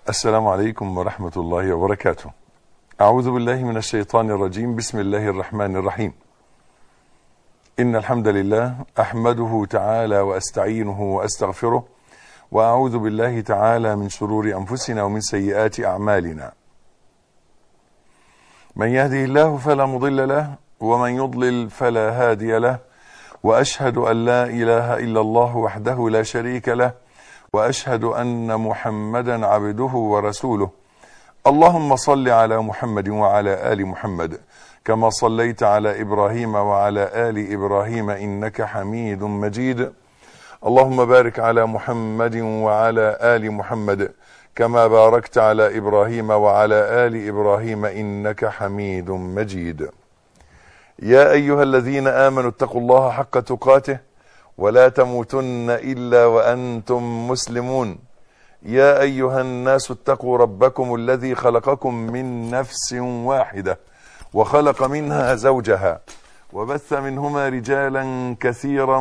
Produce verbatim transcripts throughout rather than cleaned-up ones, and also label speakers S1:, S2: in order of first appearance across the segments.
S1: السلام عليكم ورحمة الله وبركاته. أعوذ بالله من الشيطان الرجيم. بسم الله الرحمن الرحيم. إن الحمد لله أحمده تعالى وأستعينه وأستغفره، وأعوذ بالله تعالى من شرور أنفسنا ومن سيئات أعمالنا. من يهده الله فلا مضل له، ومن يضلل فلا هادي له، وأشهد أن لا إله إلا الله وحده لا شريك له، وأشهد أن محمدا عبده ورسوله. اللهم صل على محمد وعلى آل محمد كما صليت على إبراهيم وعلى آل إبراهيم إنك حميد مجيد. اللهم بارك على محمد وعلى آل محمد كما باركت على إبراهيم وعلى آل إبراهيم إنك حميد مجيد. يا أيها الذين آمنوا اتقوا الله حق تقاته ولا تموتن إلا وأنتم مسلمون. يا أيها الناس اتقوا ربكم الذي خلقكم من نفس واحدة وخلق منها زوجها وبث منهما رجالا كثيرا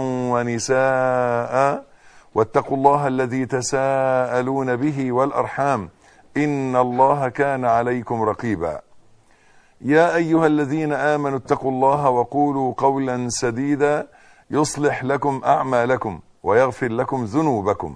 S1: ونساء، واتقوا الله الذي تساءلون به والأرحام إن الله كان عليكم رقيبا. يا أيها الذين آمنوا اتقوا الله وقولوا قولا سديدا يصلح لكم أعمالكم ويغفر لكم ذنوبكم،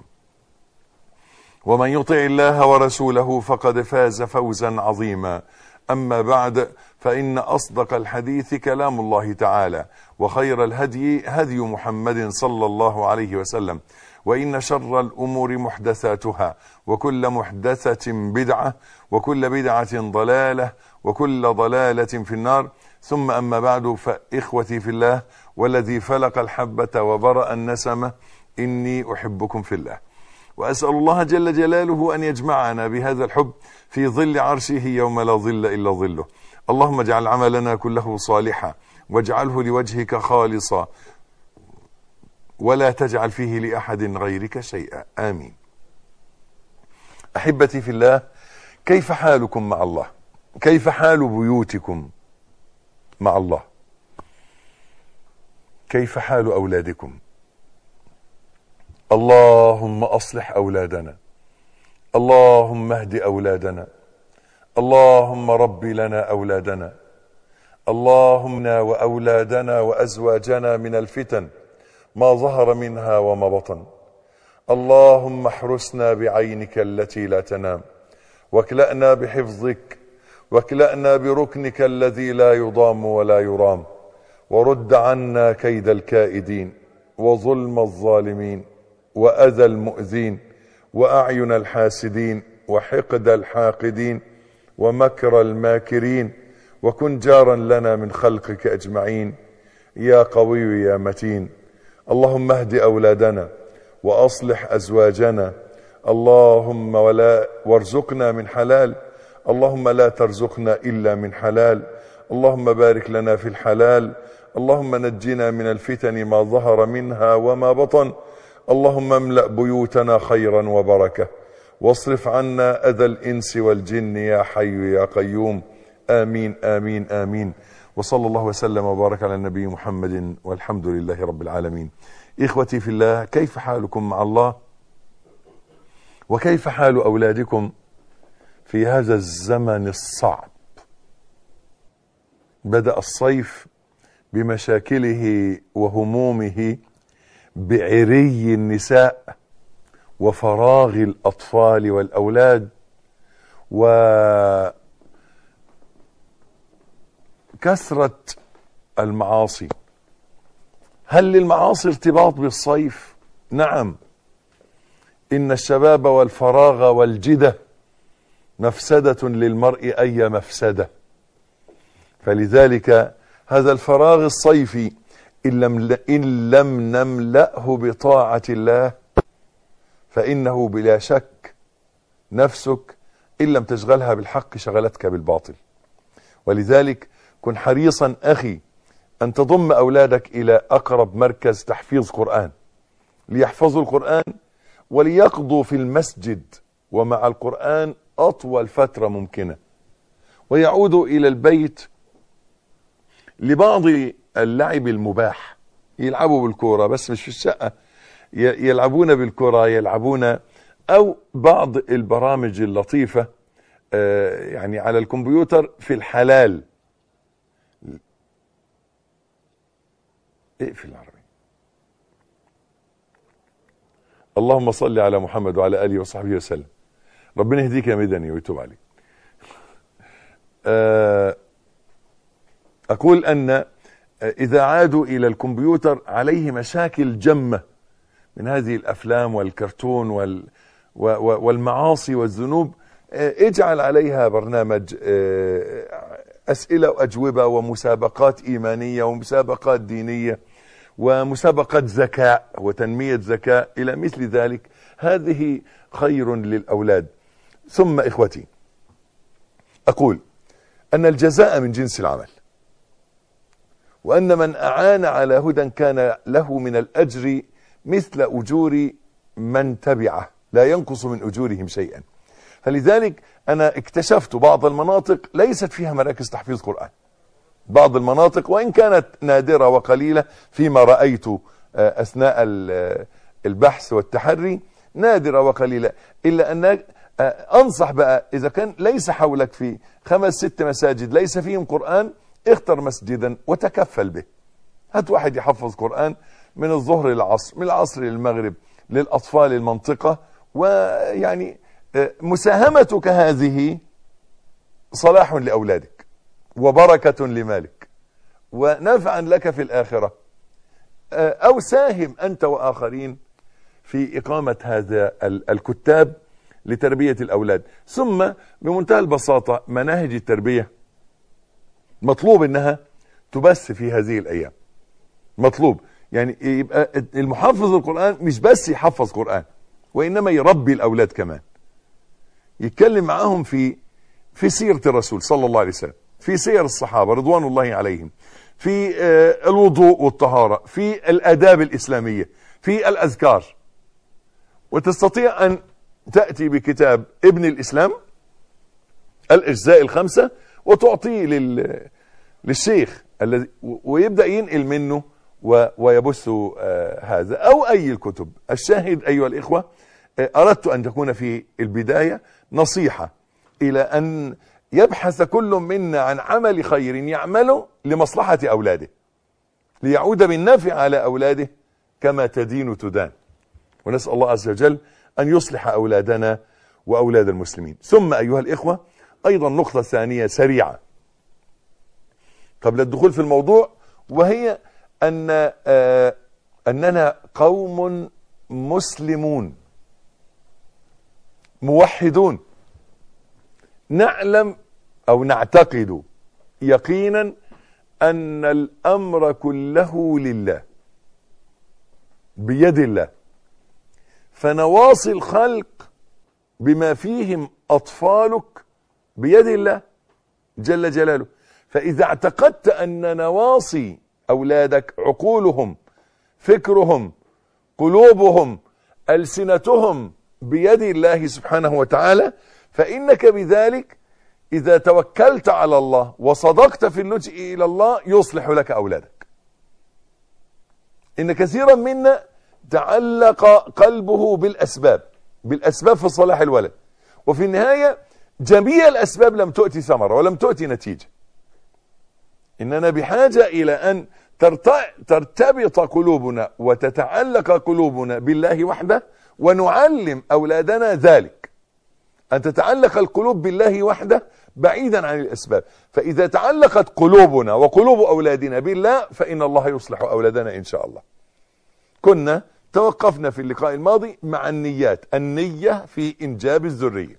S1: ومن يطع الله ورسوله فقد فاز فوزا عظيما. أما بعد، فإن أصدق الحديث كلام الله تعالى، وخير الهدي هدي محمد صلى الله عليه وسلم، وإن شر الأمور محدثاتها، وكل محدثة بدعة، وكل بدعة ضلالة، وكل ضلالة في النار. ثم أما بعد، فإخوتي في الله والذي فلق الحبة وبرأ النسمة، إني أحبكم في الله، وأسأل الله جل جلاله أن يجمعنا بهذا الحب في ظل عرشه يوم لا ظل إلا ظله. اللهم اجعل عملنا كله صالحا، واجعله لوجهك خالصا، ولا تجعل فيه لأحد غيرك شيئا، آمين. أحبتي في الله، كيف حالكم مع الله؟ كيف حال بيوتكم مع الله؟ كيف حال أولادكم؟ اللهم أصلح أولادنا، اللهم اهد أولادنا، اللهم رب لنا أولادنا، اللهم وأولادنا وأزواجنا من الفتن ما ظهر منها وما بطن. اللهم احرسنا بعينك التي لا تنام، واكلأنا بحفظك، واكلأنا بركنك الذي لا يضام ولا يرام، ورد عنا كيد الكائدين، وظلم الظالمين، وأذى المؤذين، وأعين الحاسدين، وحقد الحاقدين، ومكر الماكرين، وكن جارا لنا من خلقك أجمعين يا قوي يا متين. اللهم اهد أولادنا وأصلح أزواجنا، اللهم ولا وارزقنا من حلال، اللهم لا ترزقنا إلا من حلال، اللهم بارك لنا في الحلال، اللهم نجنا من الفتن ما ظهر منها وما بطن، اللهم املأ بيوتنا خيرا وبركة، واصرف عنا أذى الإنس والجن يا حي يا قيوم، آمين آمين آمين. وصلى الله وسلم وبارك على النبي محمد، والحمد لله رب العالمين. إخوتي في الله، كيف حالكم مع الله؟ وكيف حال أولادكم في هذا الزمن الصعب؟ بدأ الصيف بمشاكله وهمومه، بعري النساء وفراغ الأطفال والأولاد، وكثرة المعاصي. هل للمعاصي ارتباط بالصيف؟ نعم. إن الشباب والفراغ والجدة مفسدة للمرء أي مفسدة. فلذلك هذا الفراغ الصيفي إن لم, إن لم نملأه بطاعة الله، فإنه بلا شك نفسك إن لم تشغلها بالحق شغلتك بالباطل. ولذلك كن حريصا أخي أن تضم أولادك إلى أقرب مركز تحفيظ قرآن، ليحفظوا القرآن وليقضوا في المسجد ومع القرآن أطول فترة ممكنة، ويعودوا إلى البيت لبعض اللعب المباح. يلعبوا بالكورة بس مش في الشقة، يلعبون بالكرة، يلعبون او بعض البرامج اللطيفة يعني على الكمبيوتر في الحلال. اقفل العربي. اللهم صل على محمد وعلى آله وصحبه وسلم. ربنا يهديك يا مدني ويتوب عليك. أقول أن إذا عادوا إلى الكمبيوتر عليه مشاكل جمة من هذه الأفلام والكرتون وال والمعاصي والذنوب. اجعل عليها برنامج أسئلة وأجوبة ومسابقات إيمانية ومسابقات دينية ومسابقات ذكاء وتنمية ذكاء إلى مثل ذلك. هذه خير للأولاد. ثم إخوتي، أقول أن الجزاء من جنس العمل، وأن من أعان على هدى كان له من الأجر مثل أجور من تبعه لا ينقص من أجورهم شيئا. فلذلك أنا اكتشفت بعض المناطق ليست فيها مراكز تحفيظ قرآن، بعض المناطق وإن كانت نادرة وقليلة فيما رأيت أثناء البحث والتحري، نادرة وقليلة، إلا أن أنصح بقى إذا كان ليس حولك في خمس ست مساجد ليس فيهم قرآن، اختر مسجدا وتكفل به. هات واحد يحفظ قرآن من الظهر للعصر، من العصر للمغرب، للأطفال المنطقة. ويعني مساهمتك هذه صلاح لأولادك وبركة لمالك ونفعا لك في الآخرة. أو ساهم أنت وآخرين في إقامة هذا الكتاب لتربية الأولاد. ثم بمنتهى البساطة مناهج التربية مطلوب أنها تبث في هذه الأيام. مطلوب يعني يبقى المحافظ القرآن مش بس يحفظ قرآن، وإنما يربي الأولاد كمان، يتكلم معاهم في في سيرة الرسول صلى الله عليه وسلم، في سير الصحابة رضوان الله عليهم، في الوضوء والطهارة، في الآداب الإسلامية، في الأذكار. وتستطيع أن تأتي بكتاب ابن الإسلام الأجزاء الخمسة وتعطيه لل للشيخ الذي ويبدأ ينقل منه ويبث هذا أو أي الكتب. الشاهد أيها الإخوة، أردت أن تكون في البداية نصيحة إلى أن يبحث كل منا عن عمل خير يعمله لمصلحة أولاده ليعود بالنفع على أولاده كما تدين تدان. ونسأل الله عز وجل أن يصلح أولادنا وأولاد المسلمين. ثم أيها الإخوة أيضا نقطة ثانية سريعة قبل الدخول في الموضوع، وهي أن آه أننا قوم مسلمون موحدون، نعلم أو نعتقد يقينا أن الأمر كله لله بيد الله، فنواصي الخلق بما فيهم أطفالك بيد الله جل جلاله. فإذا اعتقدت أن نواصي أولادك عقولهم فكرهم قلوبهم ألسنتهم بيد الله سبحانه وتعالى، فإنك بذلك إذا توكلت على الله وصدقت في اللجئ إلى الله يصلح لك أولادك. إن كثيرا منا تعلق قلبه بالأسباب بالأسباب في صلاح الولد، وفي النهاية جميع الأسباب لم تؤتي ثمرة ولم تؤتي نتيجة. إننا بحاجة إلى أن ترتبط قلوبنا وتتعلق قلوبنا بالله وحده، ونعلم أولادنا ذلك، أن تتعلق القلوب بالله وحده بعيدا عن الأسباب. فإذا تعلقت قلوبنا وقلوب أولادنا بالله فإن الله يصلح أولادنا إن شاء الله. كنا توقفنا في اللقاء الماضي مع النيات، النية في إنجاب الذرية،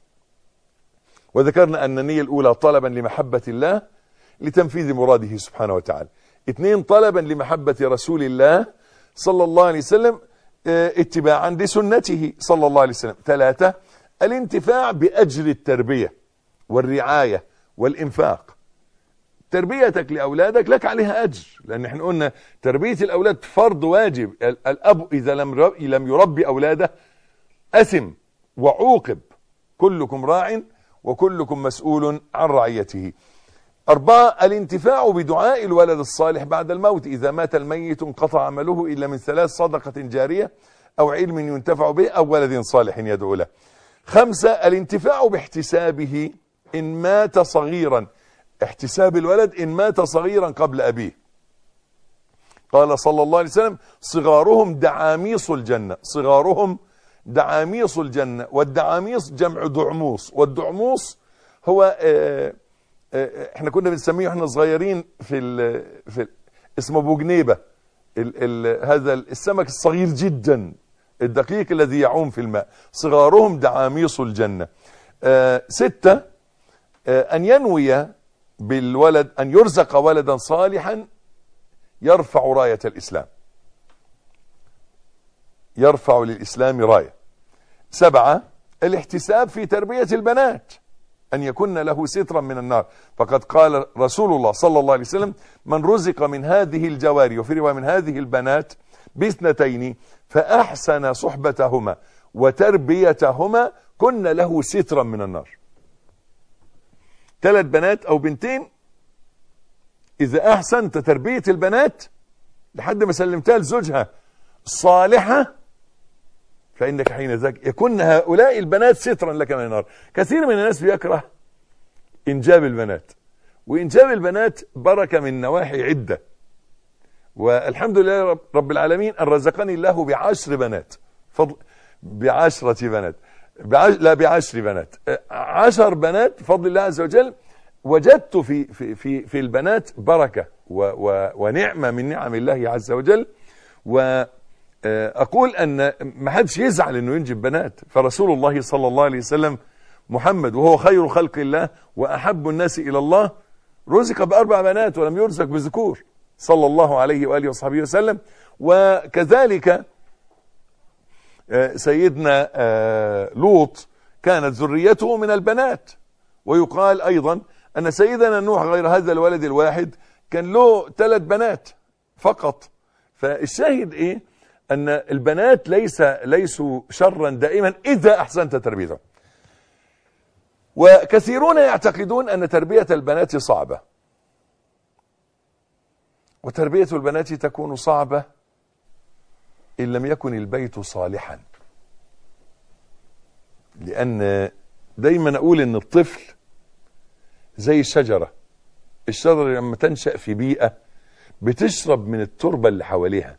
S1: وذكرنا أن النية الأولى طلبا لمحبة الله لتنفيذ مراده سبحانه وتعالى، اثنين طلبا لمحبة رسول الله صلى الله عليه وسلم اتباعا لسنته صلى الله عليه وسلم، ثلاثة الانتفاع بأجر التربية والرعاية والإنفاق. تربيتك لأولادك لك عليها أجر، لأن احنا قلنا تربية الأولاد فرض واجب. الأب إذا لم لم يربي أولاده أثم وعوقب. كلكم راع وكلكم مسؤول عن رعيته. أربعة الانتفاع بدعاء الولد الصالح بعد الموت، إذا مات الميت انقطع عمله إلا من ثلاث: صدقة جارية أو علم ينتفع به أو ولد صالح يدعو له. خمسة الانتفاع باحتسابه إن مات صغيرا، احتساب الولد إن مات صغيرا قبل أبيه. قال صلى الله عليه وسلم صغارهم دعاميص الجنة، صغارهم دعاميص الجنة، والدعاميص جمع دعموص، والدعموص هو اه اه احنا كنا بنسميه احنا صغيرين في ال في ال اسمه ابو جنيبه، ال ال هذا السمك الصغير جدا الدقيق الذي يعوم في الماء. صغارهم دعاميص الجنة. اه ستة اه ان ينوي بالولد ان يرزق ولدا صالحا يرفع راية الاسلام، يرفع للاسلام راية. سبعة الاحتساب في تربية البنات أن يكون له سترا من النار، فقد قال رسول الله صلى الله عليه وسلم من رزق من هذه الجواري وفي رواية من هذه البنات باثنتين فأحسن صحبتهما وتربيتهما كن له سترا من النار. ثلاث بنات أو بنتين إذا أحسنت تربية البنات لحد ما سلمتها لزوجها صالحة فإنك حين ذاك يكون هؤلاء البنات سترا لك من النار. كثير من الناس بيكره إنجاب البنات، وإنجاب البنات بركة من نواحي عدة، والحمد لله رب العالمين أن رزقني الله بعشر بنات، فضل بعشرة بنات بعش... لا بعشر بنات، عشر بنات بفضل الله عز وجل. وجدت في في في في البنات بركة و... و... ونعمة من نعم الله عز وجل. و أقول أن ما حدش يزعل أنه ينجب بنات، فرسول الله صلى الله عليه وسلم محمد وهو خير خلق الله وأحب الناس إلى الله رزق بأربع بنات ولم يرزق بذكور صلى الله عليه وآله وصحبه وسلم. وكذلك سيدنا لوط كانت ذريته من البنات، ويقال أيضا أن سيدنا نوح غير هذا الولد الواحد كان له ثلاث بنات فقط. فالشاهد إيه؟ أن البنات ليس ليسوا شرا دائما إذا أحسنت تربيتهم. وكثيرون يعتقدون أن تربية البنات صعبة، وتربية البنات تكون صعبة إن لم يكن البيت صالحا. لأن دايما أقول أن الطفل زي الشجرة، الشجرة لما تنشأ في بيئة بتشرب من التربة اللي حواليها،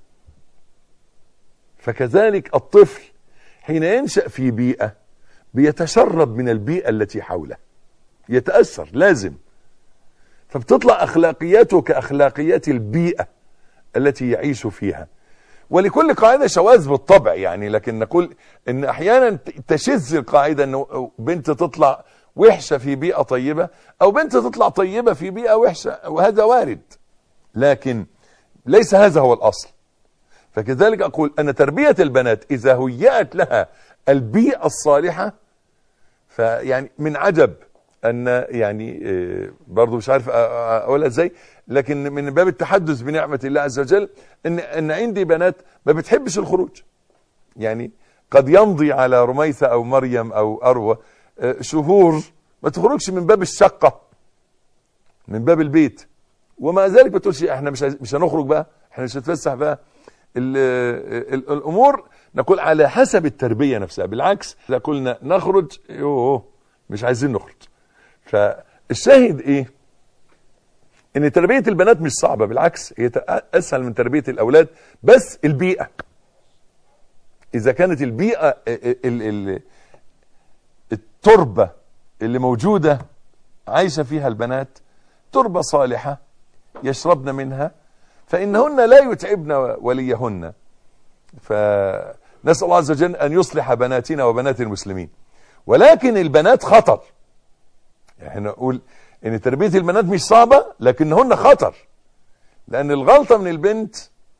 S1: فكذلك الطفل حين ينشأ في بيئة بيتشرب من البيئة التي حوله، يتأثر لازم، فبتطلع أخلاقياته كأخلاقيات البيئة التي يعيش فيها. ولكل قاعدة شواذ بالطبع يعني، لكن نقول ان احيانا تشذ القاعدة انه بنت تطلع وحشة في بيئة طيبة او بنت تطلع طيبة في بيئة وحشة، وهذا وارد، لكن ليس هذا هو الأصل. فكذلك أقول أن تربية البنات إذا هيأت لها البيئة الصالحة، فيعني من عجب أن يعني برضو مش عارف أقولها إزاي، لكن من باب التحدث بنعمة الله عز وجل إن, إن عندي بنات ما بتحبش الخروج. يعني قد يمضي على رميثة أو مريم أو أروى شهور ما تخرجش من باب الشقة، من باب البيت، وما ذلك بتقولش احنا مش مش هنخرج بقى، احنا مش هنتفسح بقى. ال ال الامور نقول على حسب التربية نفسها. بالعكس اذا قلنا نخرج يوه مش عايزين نخرج. فالشاهد ايه؟ ان تربية البنات مش صعبة، بالعكس هي اسهل من تربية الاولاد، بس البيئة اذا كانت البيئة ال ال التربة اللي موجودة عايشة فيها البنات تربة صالحة يشربن منها فإنهن لا يتعبن وليهن. فنسأل الله عز وجل أن يصلح بناتنا وبنات المسلمين. ولكن البنات خطر، يعني نقول ان تربية البنات مش صعبة لكنهن خطر، لأن الغلطة من البنت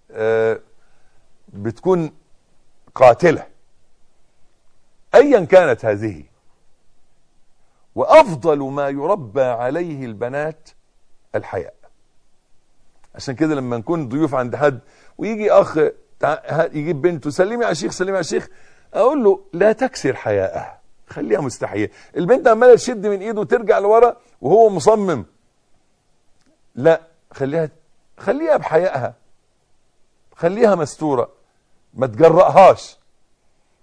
S1: بتكون قاتلة أيا كانت هذه. وأفضل ما يربى عليه البنات الحياء. عشان كده لما نكون ضيوف عند حد ويجي أخ يجيب بنته سلمي على الشيخ سلمي على الشيخ، أقول له لا تكسر حياءها، خليها مستحية. البنت عمالة تشد من إيده وترجع لورا وهو مصمم، لا خليها خليها بحيائها، خليها مستورة، ما تجرأهاش.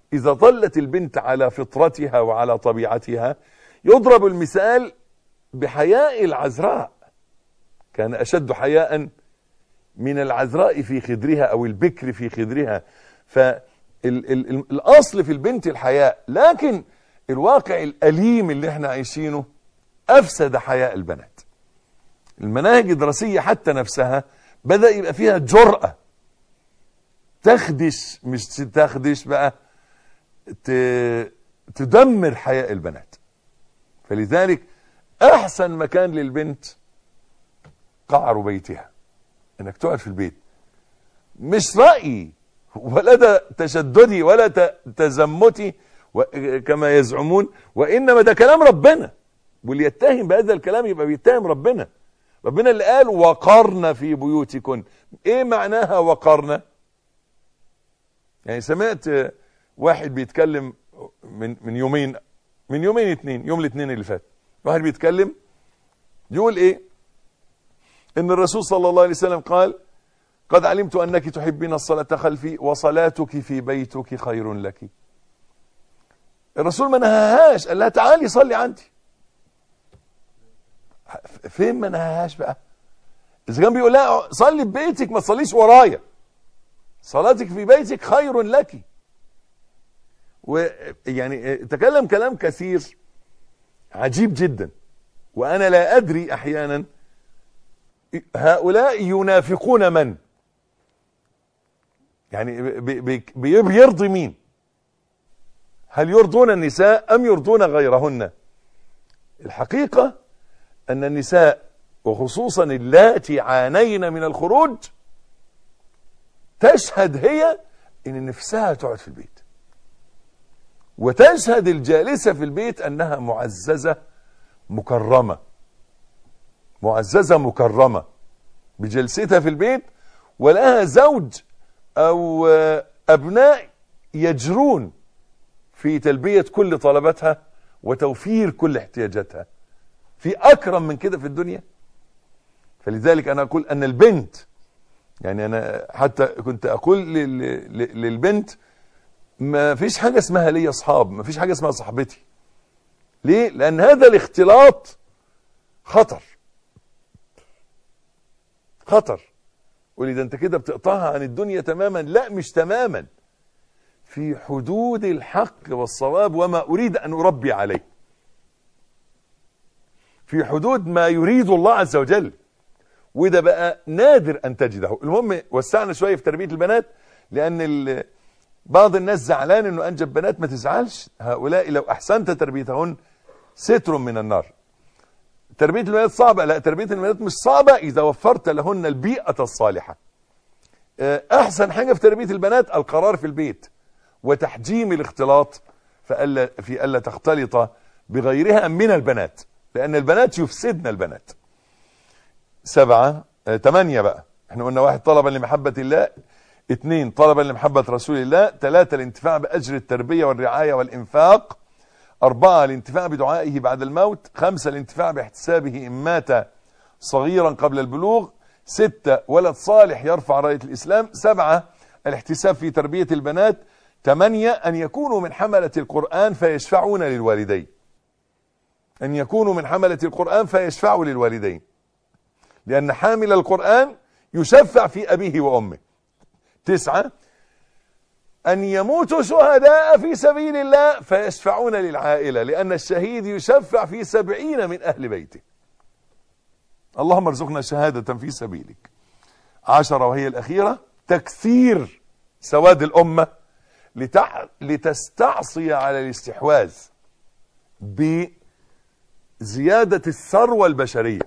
S1: إذا ظلت البنت على فطرتها وعلى طبيعتها، يضرب المثال بحياء العذراء، كان أشد حياء من العذراء في خدرها أو البكر في خدرها. فالأصل في البنت الحياء، لكن الواقع الأليم اللي احنا عايشينه أفسد حياء البنات. المناهج الدراسية حتى نفسها بدأ يبقى فيها جرأة تخدش، مش تخدش بقى، تدمر حياء البنات. فلذلك أحسن مكان للبنت قعر بيتها، انك تقعد في البيت. مش رأيي ولا ده تشددي ولا تزمتي كما يزعمون، وإنما ده كلام ربنا، واللي يتهم بهذا الكلام يبقى بيتهم ربنا. ربنا اللي قال وقرن في بيوتكن. ايه معناها وقرن؟ يعني سمعت واحد بيتكلم من من يومين من يومين اتنين يوم الاثنين اللي فات، واحد بيتكلم يقول ايه؟ ان الرسول صلى الله عليه وسلم قال قد علمت انك تحبين الصلاة خلفي وصلاتك في بيتك خير لك. الرسول ما نهاهاش، قال لها تعالي صلي عندي. فين ما نهاهاش بقى؟ اذا كان بيقول لها صلي في بيتك ما تصليش ورايا، صلاتك في بيتك خير لك. ويعني تكلم كلام كثير عجيب جدا، وانا لا ادري احيانا هؤلاء ينافقون من، يعني بي بي بيرضي مين؟ هل يرضون النساء ام يرضون غيرهن؟ الحقيقة ان النساء وخصوصا اللاتي عانين من الخروج تشهد هي ان نفسها تقعد في البيت، وتشهد الجالسة في البيت انها معززة مكرمة، معززة مكرمة بجلستها في البيت، ولها زوج او ابناء يجرون في تلبية كل طلباتها وتوفير كل احتياجاتها. في اكرم من كده في الدنيا؟ فلذلك انا اقول ان البنت، يعني انا حتى كنت اقول للبنت ما فيش حاجة اسمها لي اصحاب، ما فيش حاجة اسمها صاحبتي. ليه؟ لان هذا الاختلاط خطر خطر. قولي ده انت كده بتقطعها عن الدنيا تماما. لا، مش تماما، في حدود الحق والصواب وما اريد ان اربي عليه، في حدود ما يريد الله عز وجل، وده بقى نادر ان تجده. المهم وسعنا شوية في تربية البنات، لان بعض الناس زعلان انه انجب بنات. ما تزعلش، هؤلاء لو احسنت تربيتهن ستر من النار. تربية البنات صعبة؟ لا، تربية البنات مش صعبة إذا وفرت لهن البيئة الصالحة. أحسن حاجة في تربية البنات القرار في البيت وتحجيم الاختلاط، فألا في ألا تختلط بغيرها من البنات، لأن البنات يفسدن البنات. سبعة ثمانية بقى، احنا قلنا واحد طلبا لمحبة الله، اثنين طلبا لمحبة رسول الله، ثلاثة الانتفاع بأجر التربية والرعاية والإنفاق، أربعة الانتفاع بدعائه بعد الموت، خمسة الانتفاع باحتسابه إن مات صغيرا قبل البلوغ، ستة ولد صالح يرفع راية الإسلام، سبعة الاحتساب في تربية البنات، ثمانية أن يكونوا من حملة القرآن فيشفعون للوالدين، أن يكونوا من حملة القرآن فيشفعوا للوالدين، لأن حامل القرآن يشفع في أبيه وأمه. تسعة أن يموتوا شهداء في سبيل الله فيشفعون للعائلة، لأن الشهيد يشفع في سبعين من أهل بيته. اللهم ارزقنا شهادة في سبيلك. عشرة وهي الأخيرة، تكثير سواد الأمة لتع... لتستعصي على الاستحواذ بزيادة الثروة البشرية.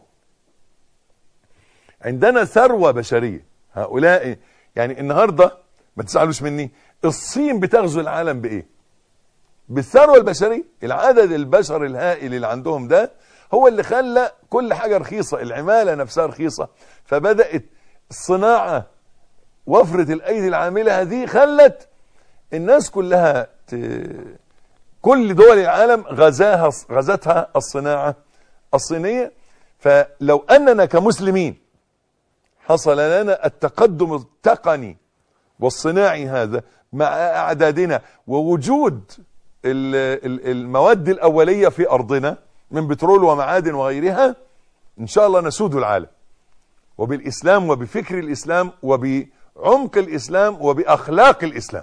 S1: عندنا ثروة بشرية، هؤلاء يعني النهاردة ما تزعلوش مني، الصين بتغزو العالم بايه؟ بالثروة البشرية. العدد البشر الهائل اللي عندهم ده هو اللي خلى كل حاجة رخيصة، العمالة نفسها رخيصة، فبدأت الصناعة، وفرة الايدي العاملة هذه خلت الناس كلها ت... كل دول العالم غزاها غزتها الصناعة الصينية. فلو اننا كمسلمين حصل لنا التقدم التقني والصناعي هذا مع أعدادنا ووجود المواد الأولية في أرضنا من بترول ومعادن وغيرها، إن شاء الله نسود العالم وبالإسلام وبفكر الإسلام وبعمق الإسلام وبأخلاق الإسلام.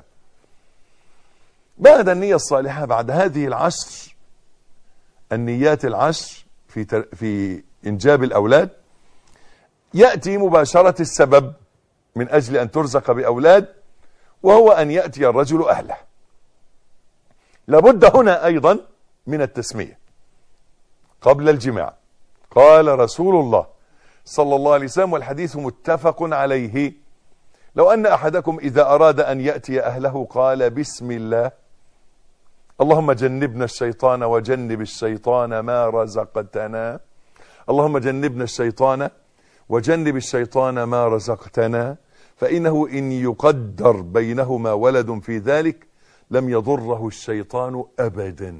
S1: بعد النية الصالحة، بعد هذه العشر النيات العشر في في إنجاب الأولاد، يأتي مباشرة السبب من أجل أن ترزق بأولاد، وهو أن يأتي الرجل أهله. لابد هنا أيضا من التسمية قبل الجماع. قال رسول الله صلى الله عليه وسلم، والحديث متفق عليه: لو أن أحدكم إذا أراد أن يأتي أهله قال بسم الله اللهم جنبنا الشيطان وجنب الشيطان ما رزقتنا، اللهم جنبنا الشيطان وجنب الشيطان ما رزقتنا، فإنه إن يقدر بينهما ولد في ذلك لم يضره الشيطان أبدا.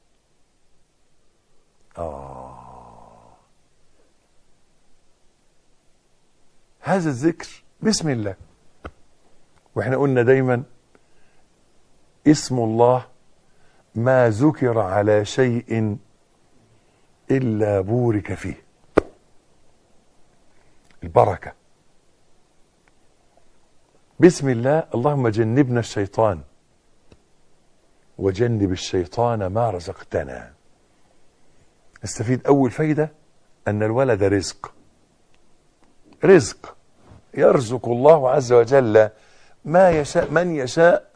S1: آه هذا الذكر بسم الله. وإحنا قلنا دايما اسم الله ما ذكر على شيء إلا بورك فيه، البركة. بسم الله اللهم جنبنا الشيطان وجنب الشيطان ما رزقتنا. استفيد أول فايدة أن الولد رزق، رزق يرزق الله عز وجل ما يشاء من يشاء،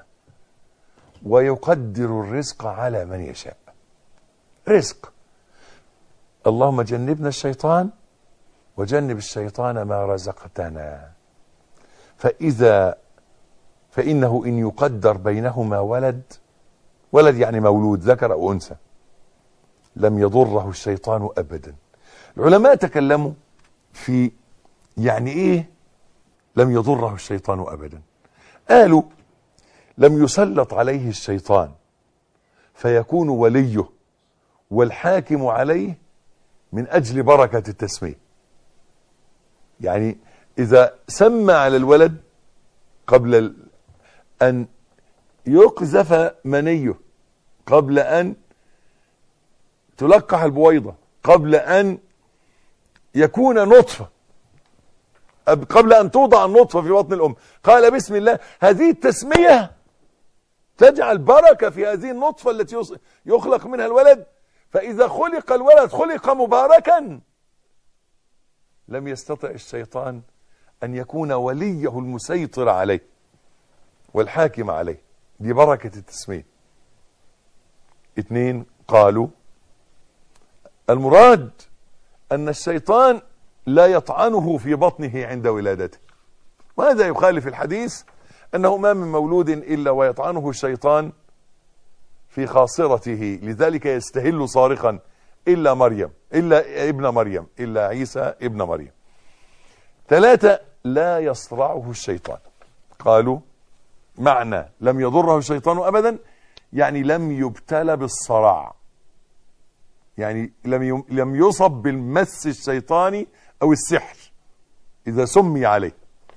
S1: ويقدر الرزق على من يشاء. رزق. اللهم جنبنا الشيطان وجنب الشيطان ما رزقتنا، فإذا فإنه إن يقدر بينهما ولد، ولد يعني مولود ذكر أو أنثى، لم يضره الشيطان أبدا. العلماء تكلموا في يعني إيه لم يضره الشيطان أبدا. قالوا لم يسلط عليه الشيطان فيكون وليه والحاكم عليه من أجل بركة التسمية. يعني إذا سمى على الولد قبل أن يقذف منيه، قبل أن تلقح البويضة، قبل أن يكون نطفة، قبل أن توضع النطفة في بطن الأم، قال بسم الله، هذه التسمية تجعل بركة في هذه النطفة التي يخلق منها الولد. فإذا خلق الولد خلق مباركا، لم يستطع الشيطان أن يكون وليه المسيطر عليه والحاكم عليه. دي بركة التسمية. اثنين، قالوا المراد أن الشيطان لا يطعنه في بطنه عند ولادته، وهذا يخالف الحديث أنه ما من مولود إلا ويطعنه الشيطان في خاصرته، لذلك يستهل صارخا إلا مريم، إلا ابن مريم، إلا عيسى ابن مريم. ثلاثة، لا يصرعه الشيطان. قالوا معنى لم يضره الشيطان أبدا يعني لم يبتلى بالصرع، يعني لم لم يصب بالمس الشيطاني أو السحر إذا سمي عليه.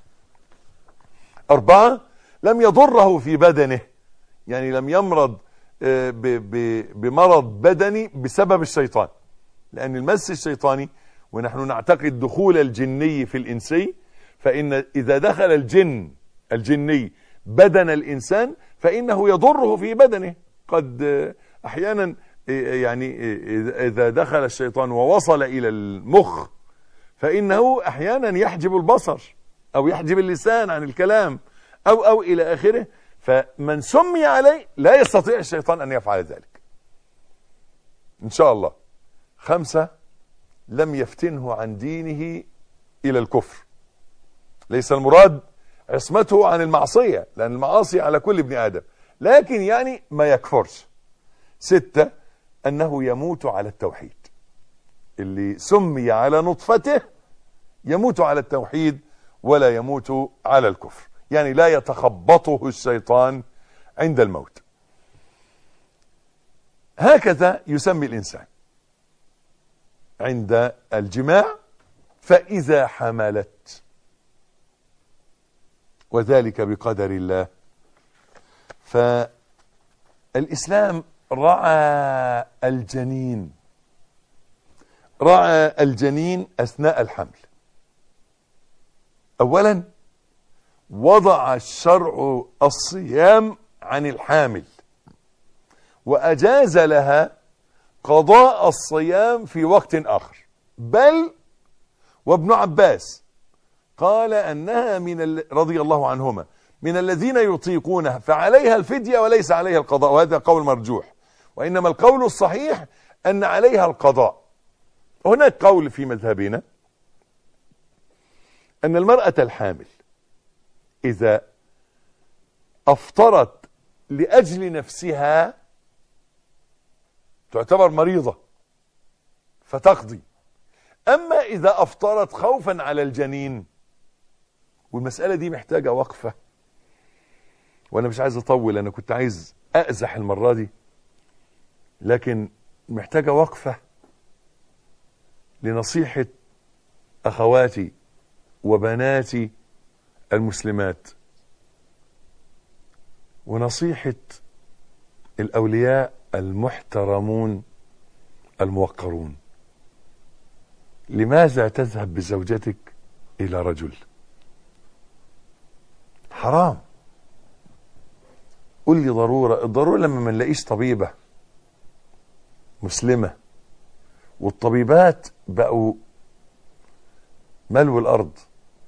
S1: أربعة، لم يضره في بدنه، يعني لم يمرض بمرض بدني بسبب الشيطان، لأن المس الشيطاني، ونحن نعتقد دخول الجني في الإنسي، فإن إذا دخل الجن الجني بدن الإنسان فإنه يضره في بدنه. قد أحيانا يعني إذا دخل الشيطان ووصل إلى المخ فإنه أحيانا يحجب البصر أو يحجب اللسان عن الكلام أو أو إلى آخره، فمن سمي عليه لا يستطيع الشيطان أن يفعل ذلك إن شاء الله. خمسة، لم يفتنه عن دينه إلى الكفر. ليس المراد عصمته عن المعصية، لأن المعاصي على كل ابن آدم، لكن يعني ما يكفرش. ستة، أنه يموت على التوحيد. اللي سمي على نطفته يموت على التوحيد ولا يموت على الكفر، يعني لا يتخبطه الشيطان عند الموت. هكذا يسمي الإنسان عند الجماع. فإذا حملت، وذلك بقدر الله. فالإسلام رعى الجنين، رعى الجنين أثناء الحمل. أولا وضع الشرع الصيام عن الحامل، وأجاز لها قضاء الصيام في وقت آخر، بل وابن عباس قال أنها من رضي الله عنهما من الذين يطيقونها فعليها الفدية وليس عليها القضاء، وهذا قول مرجوح، وإنما القول الصحيح أن عليها القضاء. هناك قول في مذهبنا أن المرأة الحامل إذا أفطرت لأجل نفسها تعتبر مريضة فتقضي، أما إذا أفطرت خوفا على الجنين، والمسألة دي محتاجة وقفة، وأنا مش عايز أطول، أنا كنت عايز أأزح المرة دي، لكن محتاجة وقفة لنصيحة أخواتي وبناتي المسلمات، ونصيحة الأولياء المحترمون الموقرون. لماذا تذهب بزوجتك إلى رجل؟ حرام. قل لي ضرورة، الضرورة لما ما نلاقيش طبيبة مسلمة، والطبيبات بقوا ملو الأرض.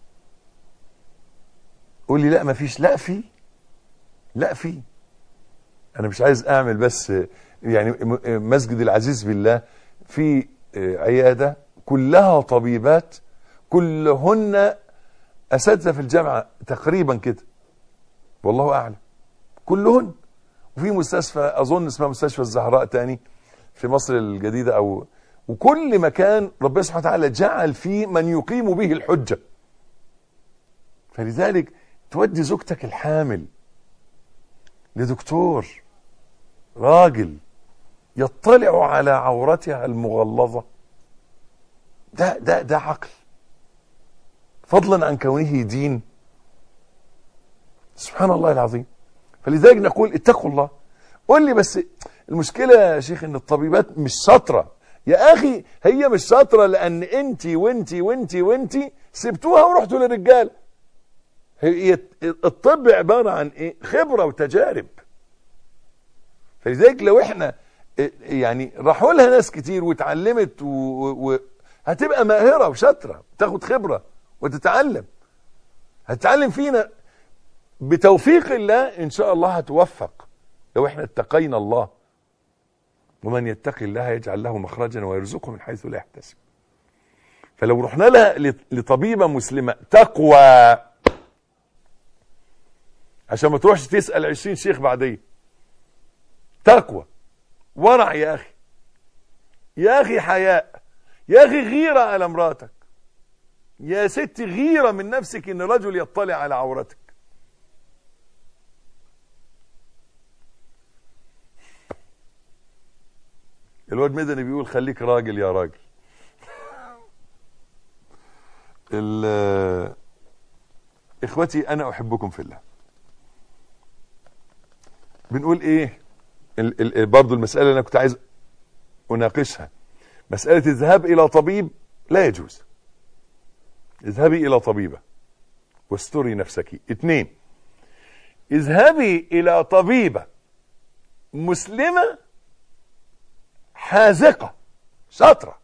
S1: قول لي لا ما فيش، لا في، لا في. أنا مش عايز أعمل بس يعني مسجد العزيز بالله في عيادة كلها طبيبات، كلهن أساتذة في الجامعة تقريبا كده، والله أعلم، كلهن. وفي مستشفى أظن اسمها مستشفى الزهراء تاني في مصر الجديدة، أو وكل مكان ربنا سبحانه وتعالى جعل فيه من يقيم به الحجة. فلذلك تودي زوجتك الحامل لدكتور راجل يطلع على عورتها المغلظة، ده ده ده عقل، فضلا عن كونه دين. سبحان الله العظيم. فلذلك نقول اتقوا الله. قول لي بس المشكلة يا شيخ ان الطبيبات مش شاطرة. يا اخي هي مش شاطرة لان انتي وانتي وانتي وانتي سبتوها ورحتوا للرجال. هي الطب عبارة عن ايه؟ خبرة وتجارب. فلذلك لو احنا يعني راحوا لها ناس كتير واتعلمت وهتبقى ماهرة وشاطرة، تاخد خبرة وتتعلم، هتتعلم فينا بتوفيق الله ان شاء الله هتوفق لو احنا اتقينا الله. ومن يتقي الله يجعل له مخرجا ويرزقه من حيث لا يحتسب. فلو رحنا لها لطبيبة مسلمة تقوى، عشان ما تروحش تسأل عشرين شيخ بعدين، تقوى ورع يا اخي، يا اخي حياء، يا اخي غيرة على مراتك، يا ستي غيرة من نفسك ان رجل يطلع على عورتك. الواد مدني بيقول خليك راجل يا راجل. اخوتي انا احبكم في الله. بنقول ايه ال ال برضو المسألة اللي انا كنت عايز اناقشها، مسألة الذهاب الى طبيب لا يجوز. اذهبي الى طبيبة واستري نفسك. اتنين، اذهبي الى طبيبة مسلمة حاذقة شاطرة.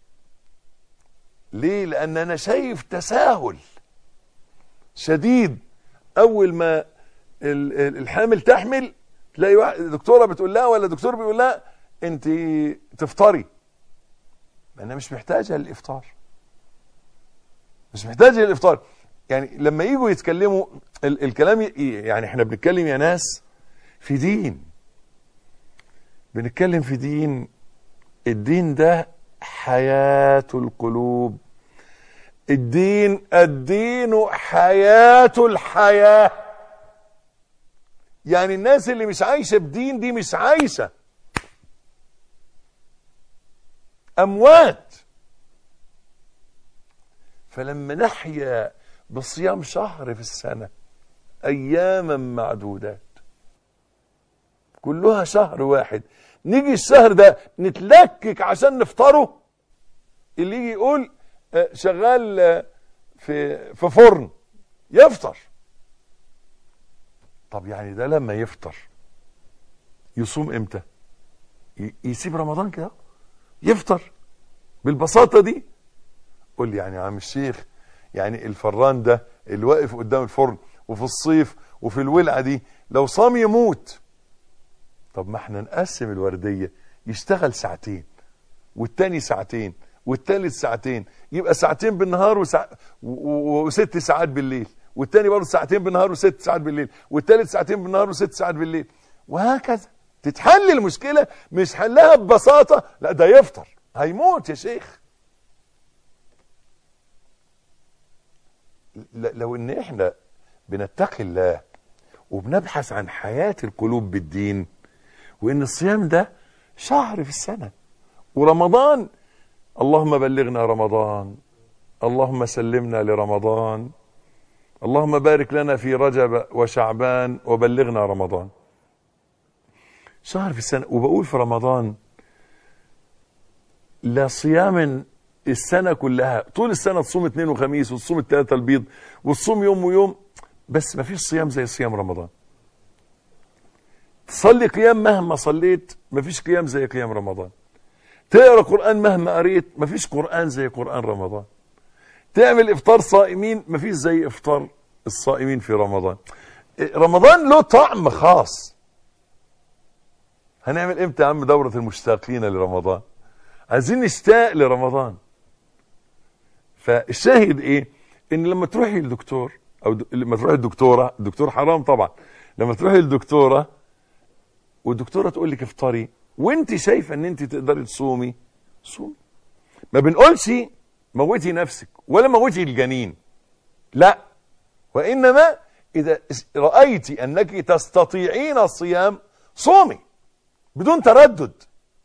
S1: ليه؟ لان انا شايف تساهل شديد. اول ما الحامل تحمل تلاقي دكتورة بتقول لها ولا دكتور بيقول لها انت تفطري. انا مش محتاجة للافطار، مش محتاجة للافطار. يعني لما يجوا يتكلموا ال الكلام، يعني احنا بنتكلم يا ناس في دين، بنتكلم في دين. الدين ده حياة القلوب. الدين الدين حياة الحياة. يعني الناس اللي مش عايشة بدين دي مش عايشة، أموات. فلما نحيا بصيام شهر في السنة اياما معدودات، كلها شهر واحد. نيجي الشهر ده نتلكك عشان نفطره. اللي يجي يقول شغال في في فرن يفطر. طب يعني ده لما يفطر يصوم امتى؟ يسيب رمضان كده يفطر بالبساطة دي؟ قول لي يعني يا عم الشيخ، يعني الفران ده اللي واقف قدام الفرن وفي الصيف وفي الولعة دي لو صام يموت. طب ما احنا نقسم الوردية، يشتغل ساعتين والتاني ساعتين والتالت ساعتين، يبقى ساعتين بالنهار وسع... و... وست ساعات بالليل، والتاني برضه ساعتين بالنهار وست ساعات بالليل، والتالت ساعتين بالنهار وست ساعات بالليل، وهكذا تتحل المشكلة. مش حلها ببساطة، لا ده يفطر هيموت يا شيخ. لو ان احنا بنتقي الله وبنبحث عن حياة القلوب بالدين، وان الصيام ده شهر في السنة، ورمضان اللهم بلغنا رمضان، اللهم سلمنا لرمضان، اللهم بارك لنا في رجب وشعبان وبلغنا رمضان. شهر في السنة. وبقول في رمضان لا صيام السنة كلها، طول السنة تصوم اثنين وخميس وتصوم الثلاثة البيض وتصوم يوم ويوم، بس ما فيش صيام زي صيام رمضان. تصلي قيام مهما صليت، ما فيش قيام زي قيام رمضان. تقرأ قرآن مهما قريت، ما فيش قرآن زي قرآن رمضان. تعمل افطار صائمين، ما فيش زي افطار الصائمين في رمضان. رمضان له طعم خاص. هنعمل امتى يا عم دورة المشتاقين لرمضان؟ عايزين نشتاق لرمضان. فالشاهد ايه؟ ان لما تروحي للدكتور او د... لما تروحي الدكتوره، الدكتور حرام طبعا، لما تروحي للدكتوره والدكتوره تقول لك افطري وانت شايفه ان انت تقدري تصومي، صومي. ما بنقولش موتي نفسك ولا موتي الجنين، لا، وانما اذا رايتي انك تستطيعين الصيام صومي بدون تردد.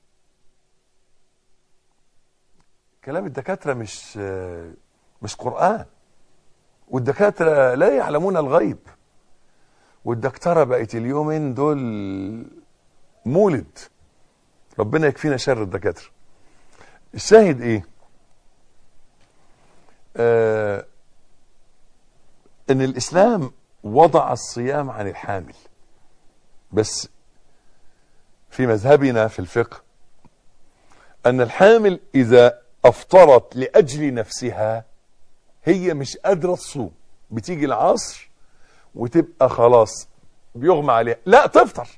S1: كلام الدكاتره مش مش قرآن، والدكاتره لا يعلمون الغيب، والدكتوره بقت اليومين دول مولد. ربنا يكفينا شر الدكاتره. الشاهد ايه؟ آه ان الاسلام وضع الصيام عن الحامل، بس في مذهبنا في الفقه ان الحامل اذا افطرت لاجل نفسها، هي مش قادره تصوم، بتيجي العصر وتبقى خلاص بيغمى عليها، لا تفطر،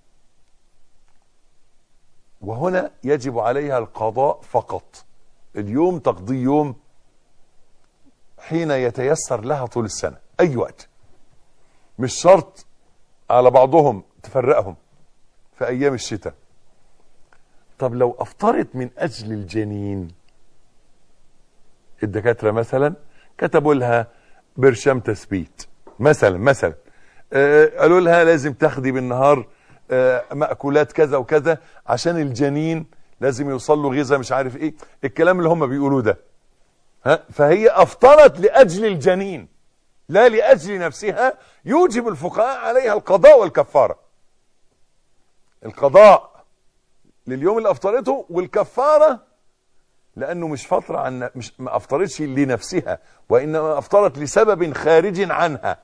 S1: وهنا يجب عليها القضاء فقط. اليوم تقضي يوم حين يتيسر لها طول السنة، أي وقت، مش شرط على بعضهم تفرقهم في أيام الشتاء. طب لو أفطرت من أجل الجنين، الدكاترة مثلا كتبوا لها برشام تثبيت مثلا مثلا آه قالوا لها لازم تاخدي بالنهار آه مأكولات كذا وكذا عشان الجنين لازم يوصل له غذاء مش عارف ايه، الكلام اللي هم بيقولوه ده، ها، فهي افطرت لاجل الجنين لا لاجل نفسها، يوجب الفقهاء عليها القضاء والكفاره. القضاء لليوم اللي افطرته، والكفاره لانه مش فتره عن مش ما افطرتش لنفسها، وانما افطرت لسبب خارج عنها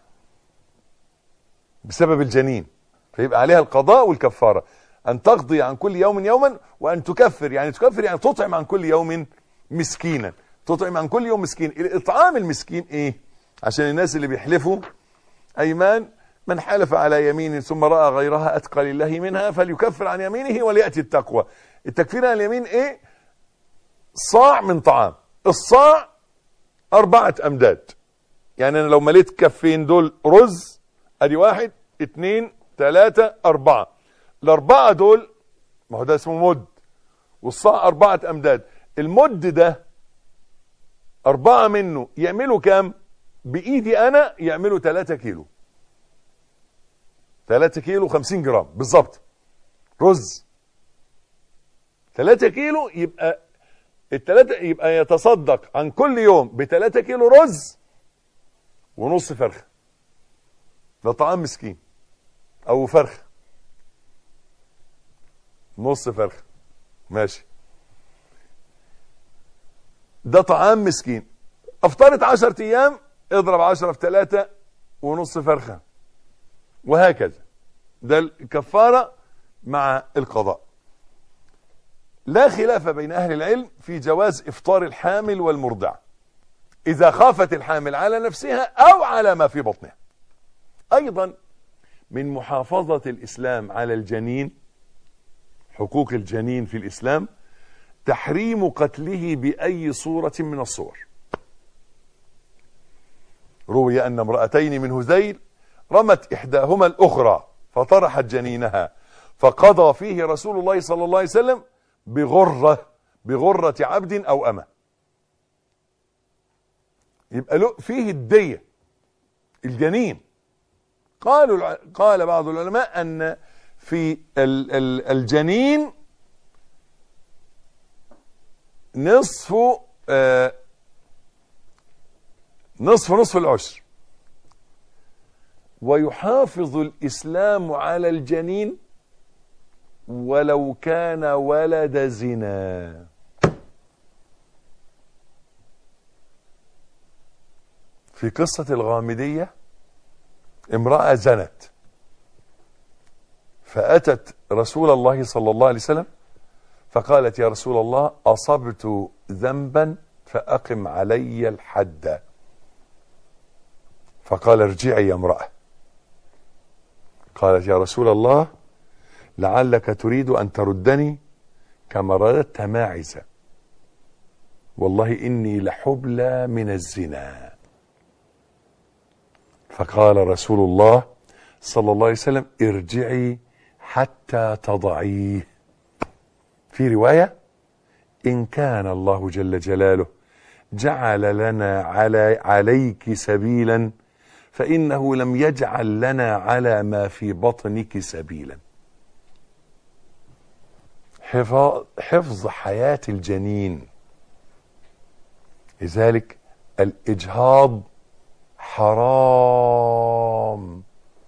S1: بسبب الجنين، فيبقى عليها القضاء والكفاره. ان تقضي عن كل يوم يوما، وان تكفر يعني تكفر يعني تطعم عن كل يوم مسكينا، تطعم عن كل يوم مسكين. الاطعام المسكين ايه؟ عشان الناس اللي بيحلفوا ايمان، من حلف على يمين ثم راى غيرها اتقى لله منها فليكفر عن يمينه ولياتي التقوى. التكفير عن اليمين ايه؟ صاع من طعام، الصاع اربعة امداد، يعني انا لو مليت كفين دول رز، ادي واحد اتنين تلاتة اربعة، الاربعة دول ما هو ده اسمه مد، والصاع اربعة امداد. المد ده اربعة منه يعملوا كام؟ بايدي انا يعملوا تلاتة كيلو، تلاتة كيلو خمسين جرام بالظبط رز، تلاتة كيلو، يبقى التلاتة يبقى يتصدق عن كل يوم بتلاتة كيلو رز ونص فرخة. ده طعام مسكين، او فرخه، نص فرخه ماشي، ده طعام مسكين. افطرت عشرة ايام، اضرب عشرة في ثلاثة ونص فرخه، وهكذا. ده الكفاره مع القضاء. لا خلاف بين اهل العلم في جواز افطار الحامل والمرضع اذا خافت الحامل على نفسها او على ما في بطنها. ايضا من محافظة الاسلام على الجنين، حقوق الجنين في الاسلام، تحريم قتله باي صورة من الصور. روي ان امرأتين من هذيل رمت احداهما الاخرى فطرحت جنينها، فقضى فيه رسول الله صلى الله عليه وسلم بغرة بغرة عبد او امة. يبقى له فيه الدية الجنين. قالوا قال بعض العلماء ان في ال ال الجنين نصف آه نصف نصف العشر. ويحافظ الإسلام على الجنين ولو كان ولد زنا. في قصة الغامدية امرأة زنت فأتت رسول الله صلى الله عليه وسلم فقالت: يا رسول الله، أصبت ذنبا فأقم علي الحد. فقال: ارجعي يا امرأة. قالت: يا رسول الله، لعلك تريد أن تردني كما رددت ماعزة، والله إني لحبلى من الزنا. فقال رسول الله صلى الله عليه وسلم: ارجعي حتى تضعيه. في رواية: إن كان الله جل جلاله جعل لنا على عليك سبيلا فإنه لم يجعل لنا على ما في بطنك سبيلا. حفظ حياة الجنين. لذلك الإجهاض حرام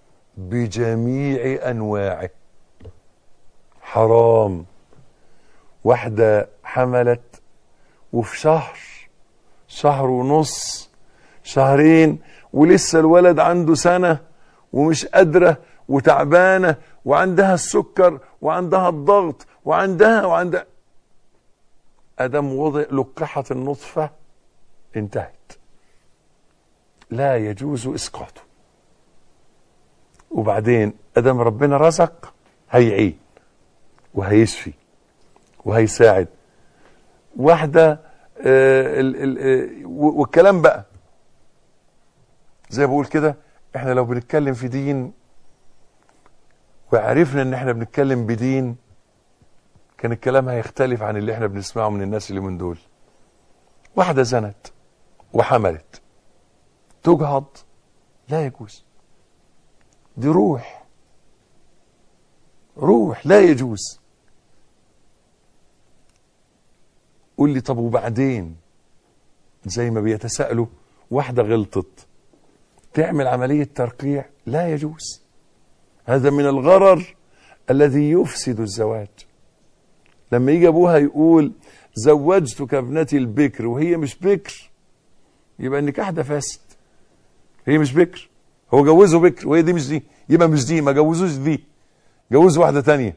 S1: بجميع أنواعه، حرام. واحدة حملت وفي شهر شهر ونص شهرين ولسه الولد عنده سنة ومش قادرة وتعبانة وعندها السكر وعندها الضغط وعندها وعندها أدم وضع لقحت النطفة انتهت، لا يجوز إسقاطه. وبعدين أدم ربنا رزق هيعين وهيشفي وهيساعد. واحدة آه ال ال آه والكلام بقى زي بقول كده، احنا لو بنتكلم في دين وعرفنا ان احنا بنتكلم بدين كان الكلام هيختلف عن اللي احنا بنسمعه من الناس اللي من دول. واحدة زنت وحملت، تجهض؟ لا يجوز. دي روح روح لا يجوز. قول لي طب وبعدين؟ زي ما بيتساءلوا، واحدة غلطت تعمل عملية ترقيع؟ لا يجوز. هذا من الغرر الذي يفسد الزواج. لما يجي ابوها يقول زوجتك ابنتي البكر وهي مش بكر، يبقى النكاح ده فاسد. هي مش بكر، هو جوزه بكر وهي دي مش دي، يبقى مش دي، ما جوزوش دي، جوز واحدة تانية.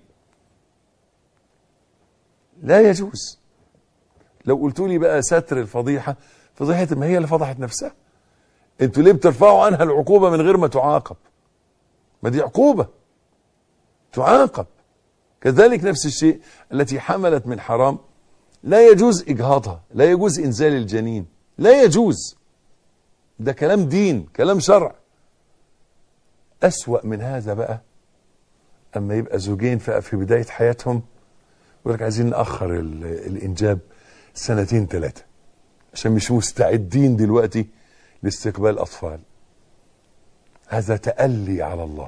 S1: لا يجوز. لو قلتوا لي بقى ستر الفضيحة، فضيحة ما هي اللي فضحت نفسها. انتوا ليه بترفعوا عنها العقوبة من غير ما تعاقب؟ ما دي عقوبة تعاقب. كذلك نفس الشيء التي حملت من حرام لا يجوز إجهاضها، لا يجوز إنزال الجنين، لا يجوز. ده كلام دين، كلام شرع. أسوأ من هذا بقى أما يبقى زوجين في بداية حياتهم يقول لك عايزين نأخر الإنجاب سنتين ثلاثة عشان مش مستعدين دلوقتي لاستقبال أطفال. هذا تألي على الله.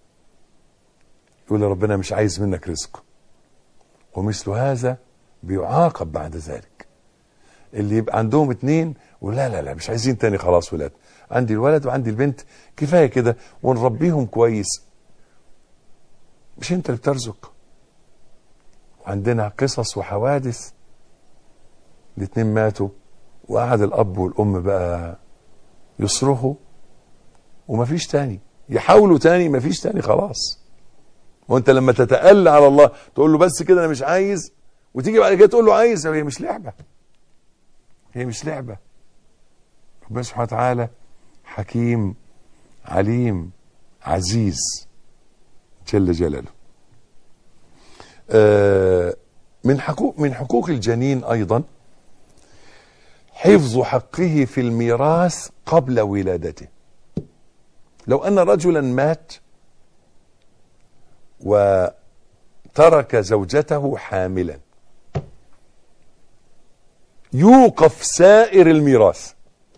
S1: يقول ربنا مش عايز منك رزق، ومثل هذا بيعاقب بعد ذلك. اللي يبقى عندهم اتنين ولا لا لا مش عايزين تاني خلاص ولاد، عندي الولد وعندي البنت كفاية كده ونربيهم كويس. مش انت اللي بترزق؟ وعندنا قصص وحوادث، الاتنين ماتوا وقعد الاب والام بقى يصرخوا ومفيش تاني، يحاولوا تاني مفيش تاني خلاص. وانت لما تتألى على الله تقول له بس كده انا مش عايز، وتيجي بعد كده تقول له عايز، هي مش لعبة، هي مش لعبة. ربنا سبحانه وتعالى حكيم عليم عزيز جل جلاله. آه من حقوق من حقوق الجنين ايضا حفظ حقه في الميراث قبل ولادته. لو ان رجلا مات وترك زوجته حاملا يوقف سائر الميراث،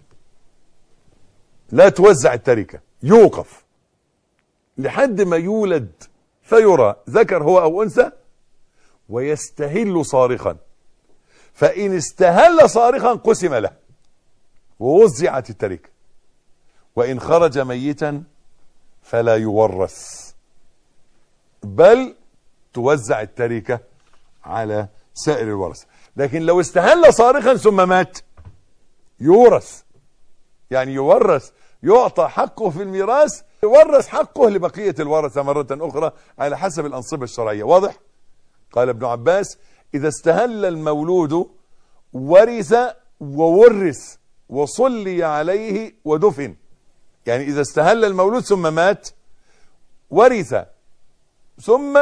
S1: لا توزع التركة، يوقف لحد ما يولد فيرى ذكر هو او انثى ويستهل صارخا، فان استهل صارخا قسم له ووزعت التركة، وان خرج ميتا فلا يورث بل توزع التركة على سائر الورثة. لكن لو استهل صارخا ثم مات يورث، يعني يورث، يعطى حقه في الميراث، يورث حقه لبقية الورثة مرة أخرى على حسب الأنصبة الشرعية. واضح؟ قال ابن عباس: إذا استهل المولود ورث وورث وصلي عليه ودفن. يعني إذا استهل المولود ثم مات ورث ثم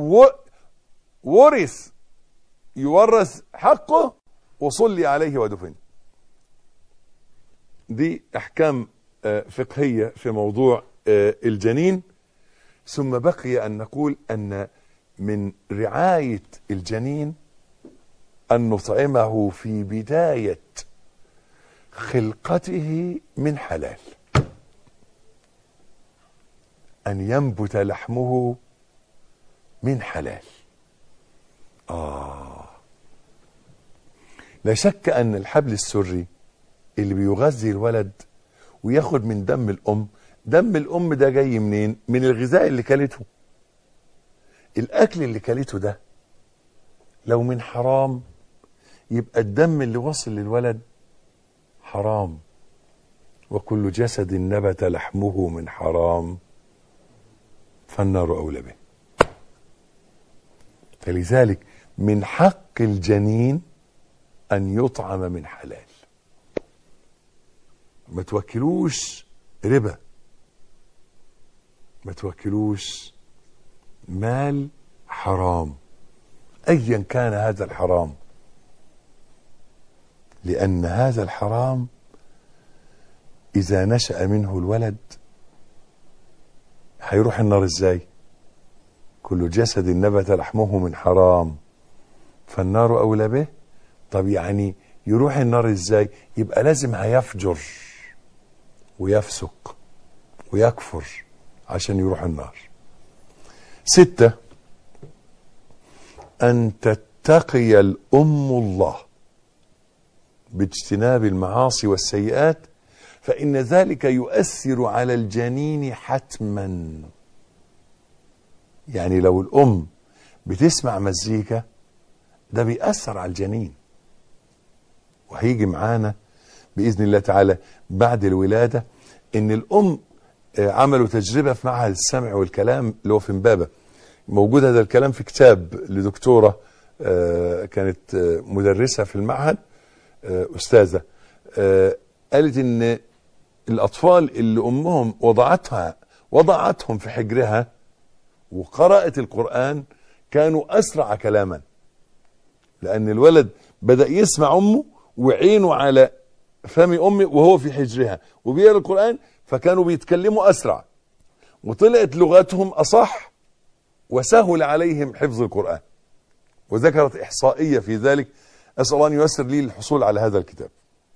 S1: ورث يورث حقه وصلي عليه ودفن. دي احكام فقهية في موضوع الجنين. ثم بقي ان نقول ان من رعاية الجنين ان نطعمه في بداية خلقته من حلال، ان ينبت لحمه من حلال. آه لا شك أن الحبل السري اللي بيغذي الولد وياخد من دم الأم، دم الأم ده جاي منين؟ من الغذاء اللي كلته. الأكل اللي كلته ده لو من حرام يبقى الدم اللي وصل للولد حرام. وكل جسد نبت لحمه من حرام فالنار أولى به. فلذلك من حق الجنين أن يطعم من حلال. ما توكلوش ربا، ما توكلوش مال حرام أيا كان هذا الحرام، لأن هذا الحرام إذا نشأ منه الولد هيروح النار إزاي؟ كل جسد نبت لحمه من حرام فالنار أولى به. طب يعني يروح النار إزاي؟ يبقى لازم هيفجر ويفسق ويكفر عشان يروح النار. ستة: أن تتقي الأم الله باجتناب المعاصي والسيئات، فإن ذلك يؤثر على الجنين حتما. يعني لو الأم بتسمع مزيكا ده بيأثر على الجنين، وهيجي معانا بإذن الله تعالى بعد الولادة إن الأم عملوا تجربة في معهد السمع والكلام اللي هو في امبابة. موجود هذا الكلام في كتاب لدكتورة كانت مدرسة في المعهد، أستاذة، قالت إن الأطفال اللي أمهم وضعتها وضعتهم في حجرها وقرأت القرآن كانوا أسرع كلاما، لأن الولد بدأ يسمع أمه وعينه على فم أمه وهو في حجرها وبيقرأ القرآن، فكانوا بيتكلموا أسرع وطلعت لغتهم أصح وسهل عليهم حفظ القرآن. وذكرت إحصائية في ذلك، أسأل الله أن ييسر لي الحصول على هذا الكتاب.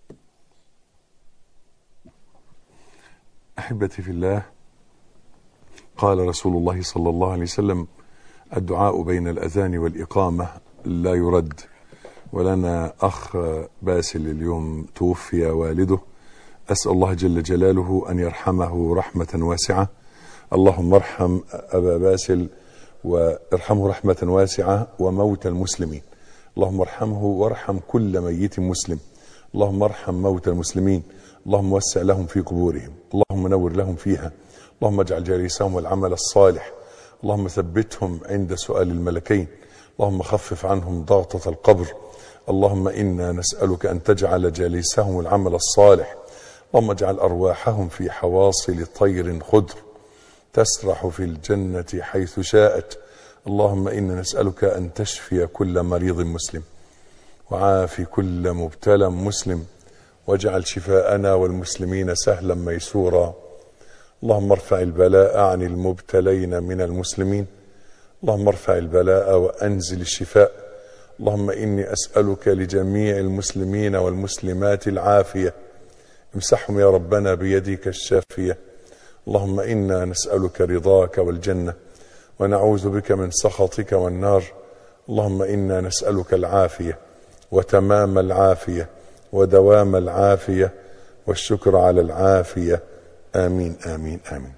S1: أحبتي في الله، قال رسول الله صلى الله عليه وسلم: الدعاء بين الأذان والإقامة لا يرد، ولنا أخ باسل اليوم توفي والده، أسأل الله جل جلاله أن يرحمه رحمة واسعة. اللهم ارحم أبا باسل وارحمه رحمة واسعة وموت المسلمين. اللهم ارحمه وارحم كل ميت مسلم. اللهم ارحم موت المسلمين. اللهم وسع لهم في قبورهم. اللهم نور لهم فيها. اللهم اجعل جليسهم العمل الصالح. اللهم ثبتهم عند سؤال الملكين. اللهم خفف عنهم ضغطة القبر. اللهم إنا نسألك أن تجعل جليسهم العمل الصالح. اللهم اجعل أرواحهم في حواصل طير خضر تسرح في الجنة حيث شاءت. اللهم إنا نسألك أن تشفي كل مريض مسلم وعافي كل مبتلى مسلم، واجعل شفاءنا والمسلمين سهلا ميسورا. اللهم ارفع البلاء عن المبتلين من المسلمين. اللهم ارفع البلاء وأنزل الشفاء. اللهم إني أسألك لجميع المسلمين والمسلمات العافية، امسحهم يا ربنا بيدك الشافية. اللهم إنا نسألك رضاك والجنة ونعوذ بك من سخطك والنار. اللهم إنا نسألك العافية وتمام العافية ودوام العافية والشكر على العافية. آمين آمين آمين.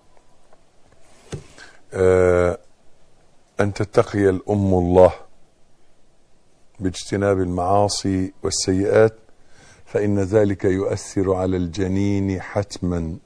S1: آه أن تتقي الأم الله باجتناب المعاصي والسيئات، فإن ذلك يؤثر على الجنين حتما.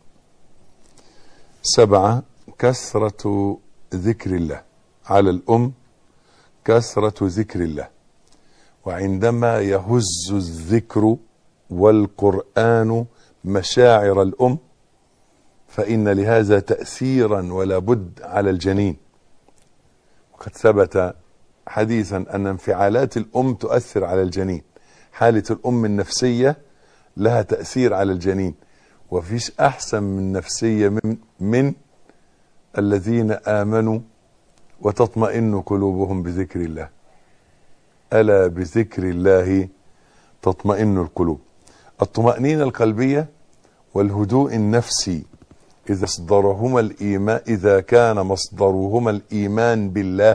S1: سبعة، كثرة ذكر الله. على الأم كثرة ذكر الله، وعندما يهز الذكر والقرآن مشاعر الأم فإن لهذا تأثيرا ولا بد على الجنين. وقد ثبت حديثا أن انفعالات الأم تؤثر على الجنين. حالة الأم النفسية لها تأثير على الجنين، وفيش أحسن من نفسية من, من الذين آمنوا وتطمئن قلوبهم بذكر الله. ألا بذكر الله تطمئن القلوب. الطمأنينة القلبية والهدوء النفسي إذا مصدرهما الإيمان إذا كان مصدرهما الإيمان بالله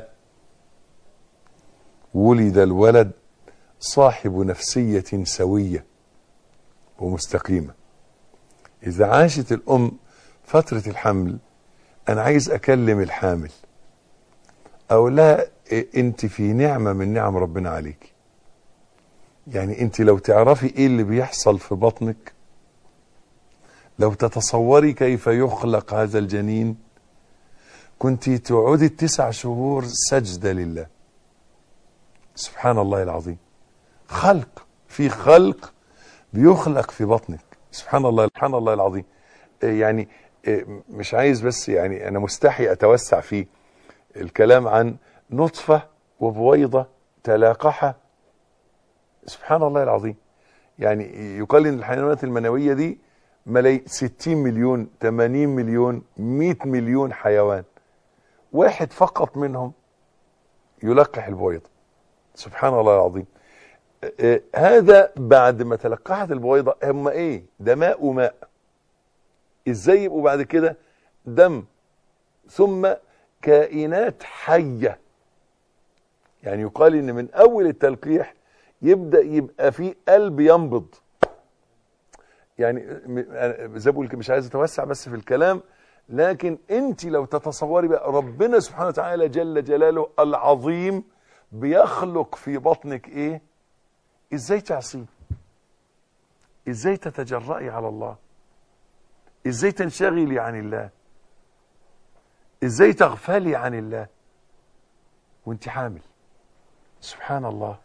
S1: ولد الولد صاحب نفسية سوية ومستقيمة. إذا عاشت الأم فترة الحمل، أنا عايز أكلم الحامل أو لا، أنت في نعمة من نعم ربنا عليك. يعني أنت لو تعرفي إيه اللي بيحصل في بطنك، لو تتصوري كيف يخلق هذا الجنين، كنت تقعدي التسع شهور سجدة لله. سبحان الله العظيم. خلق في خلق بيخلق في بطنك. سبحان الله سبحان الله العظيم. يعني مش عايز بس، يعني أنا مستحي أتوسع في الكلام عن نطفة وبويضة تلاقحة. سبحان الله العظيم. يعني يقال إن الحيوانات المنوية دي ملاي ستين مليون ثمانين مليون مئة مليون حيوان، واحد فقط منهم يلقح البويضة. سبحان الله العظيم. آه هذا بعد ما تلقحت البويضة هم ايه؟ ده ماء وماء. ازاي يبقوا بعد كده دم ثم كائنات حية؟ يعني يقال ان من اول التلقيح يبدأ يبقى فيه قلب ينبض. يعني زي ما بقول مش عايز اتوسع بس في الكلام، لكن انت لو تتصوري بقى ربنا سبحانه وتعالى جل جلاله العظيم بيخلق في بطنك ايه، ازاي تعصيه؟ ازاي تتجرأي على الله؟ ازاي تنشغلي عن الله؟ ازاي تغفلي عن الله وانت حامل؟ سبحان الله.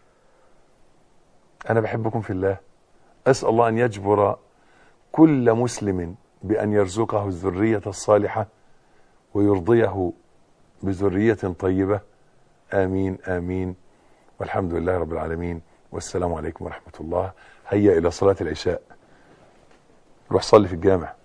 S1: انا بحبكم في الله. اسأل الله ان يجبر كل مسلم بأن يرزقه الذرية الصالحة ويرضيه بذرية طيبة. آمين آمين. والحمد لله رب العالمين، والسلام عليكم ورحمة الله. هيا إلى صلاة العشاء، روح صلي في الجامع.